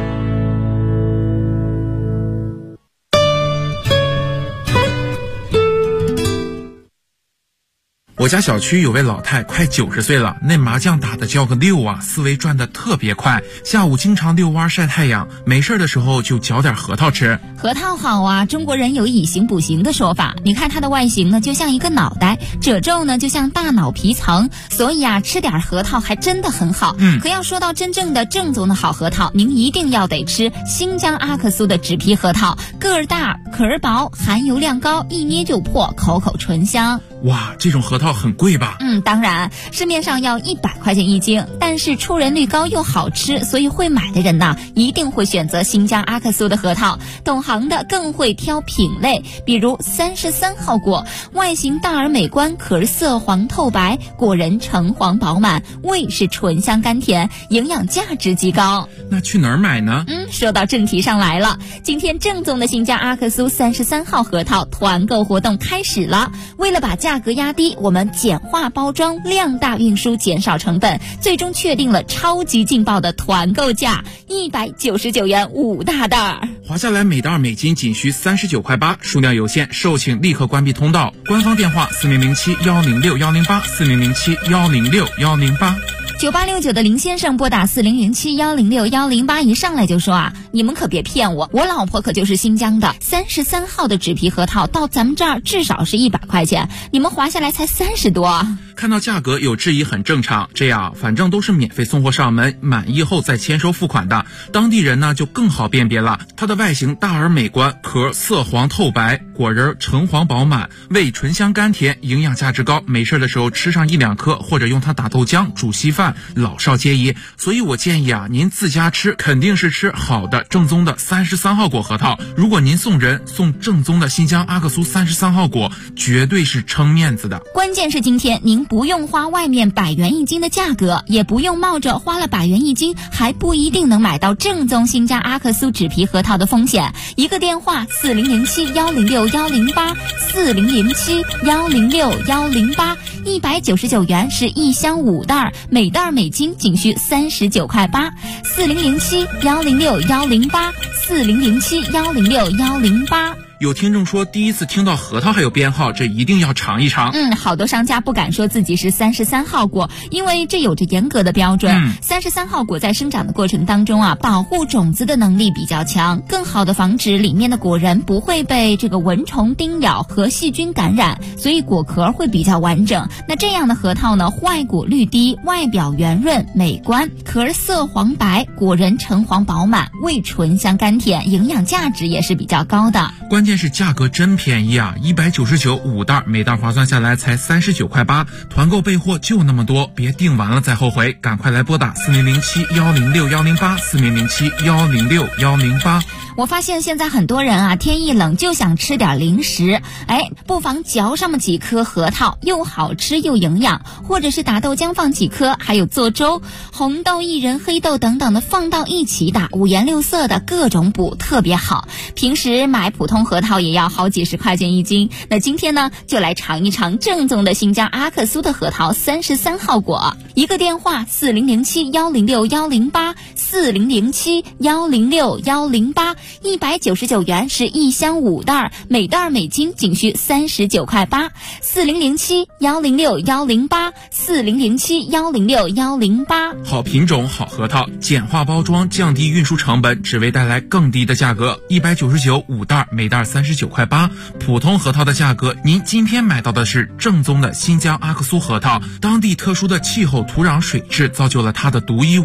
我家小区有位老太快90岁了，那麻将打的叫个溜啊，思维转得特别快，下午经常遛弯晒太阳，没事的时候就嚼点核桃吃。 核桃好啊，中国人有以形补形的说法，你看它的外形呢就像一个脑袋，褶皱呢就像大脑皮层，所以啊吃点核桃还真的很好。可要说到真正的正宗的好核桃，您一定要得吃新疆阿克苏的纸皮核桃，个儿大壳儿薄，含油量高，一捏就破，口口醇香。 哇，这种核桃很贵吧？ 当然，市面上要100块钱一斤，但是出人率高又好吃，所以会买的人呢，一定会选择新疆阿克苏的核桃。懂行的更会挑品类，比如33号果，外形大而美观，壳色黄透白，果仁橙黄饱满，味是醇香甘甜，营养价值极高。 那去哪儿买呢？ 说到正题上来了，今天正宗的新疆阿克苏33号核桃团购活动开始了。为了把价格压低，我们简化包装，量大运输，减少成本，最终确定了超级劲爆的团购价，199元5大袋。 划下来每袋每斤仅需39块8，数量有限，售罄立刻关闭通道。官方电话4007106108，4007106108。 9869的林先生拨打4007106108，一上来就说啊，你们可别骗我，我老婆可就是新疆的，33号的纸皮核桃到咱们这儿至少是100块钱，你们划下来才30多。 看到价格有质疑很正常，这样反正都是免费送货上门，满意后再签收付款的，当地人呢就更好辨别了。它的外形大而美观，壳色黄透白，果仁橙黄饱满，味醇香甘甜，营养价值高，没事的时候吃上1-2颗，或者用它打豆浆煮稀饭，老少皆宜。所以我建议啊，您自家吃肯定是吃好的正宗的33号果核桃，如果您送人送正宗的新疆阿克苏33号果，绝对是撑面子的。 关键是今天您不用花外面100元一斤的价格，也不用冒着花了100元一斤还不一定能买到正宗新疆阿克苏纸皮核桃的风险。一个电话4007106108，4007106108，199元是1箱5袋，每袋每斤仅需39块8。4007106108，4007106108。 有听众说第一次听到核桃还有编号，这一定要尝一尝。 好多商家不敢说自己是33号果，因为这有着严格的标准。33号果在生长的过程当中啊，保护种子的能力比较强，更好的防止里面的果仁不会被这个蚊虫叮咬和细菌感染，所以果壳会比较完整。那这样的核桃呢，坏果率低，外表圆润美观，壳色黄白，果仁橙黄饱满，味醇香甘甜，营养价值也是比较高的。 关键是价格真便宜啊，199 5袋，每袋划算下来才39块8，团购备货就那么多，别订完了再后悔，赶快来拨打4007106108，4007106108。 我发现现在很多人啊，天一冷就想吃点零食，不妨嚼上么几颗核桃，又好吃又营养，或者是打豆浆放几颗，还有做粥，红豆、薏仁、黑豆等等的放到一起打，五颜六色的各种补，特别好。平时买普通核桃也要好几十块钱一斤，那今天呢就来尝一尝正宗的新疆阿克苏的核桃33号果。一个电话4007106108，4007106108，199元是1箱5袋，每袋每斤仅需39块8。4007106108，4007106108。 好品种好核桃，简化包装，降低运输成本，只为带来更低的价格。199 5袋，每袋39块8。普通核桃的价格，您今天买到的是正宗的新疆阿克苏核桃，当地特殊的气候、土壤、水质造就了它的独一无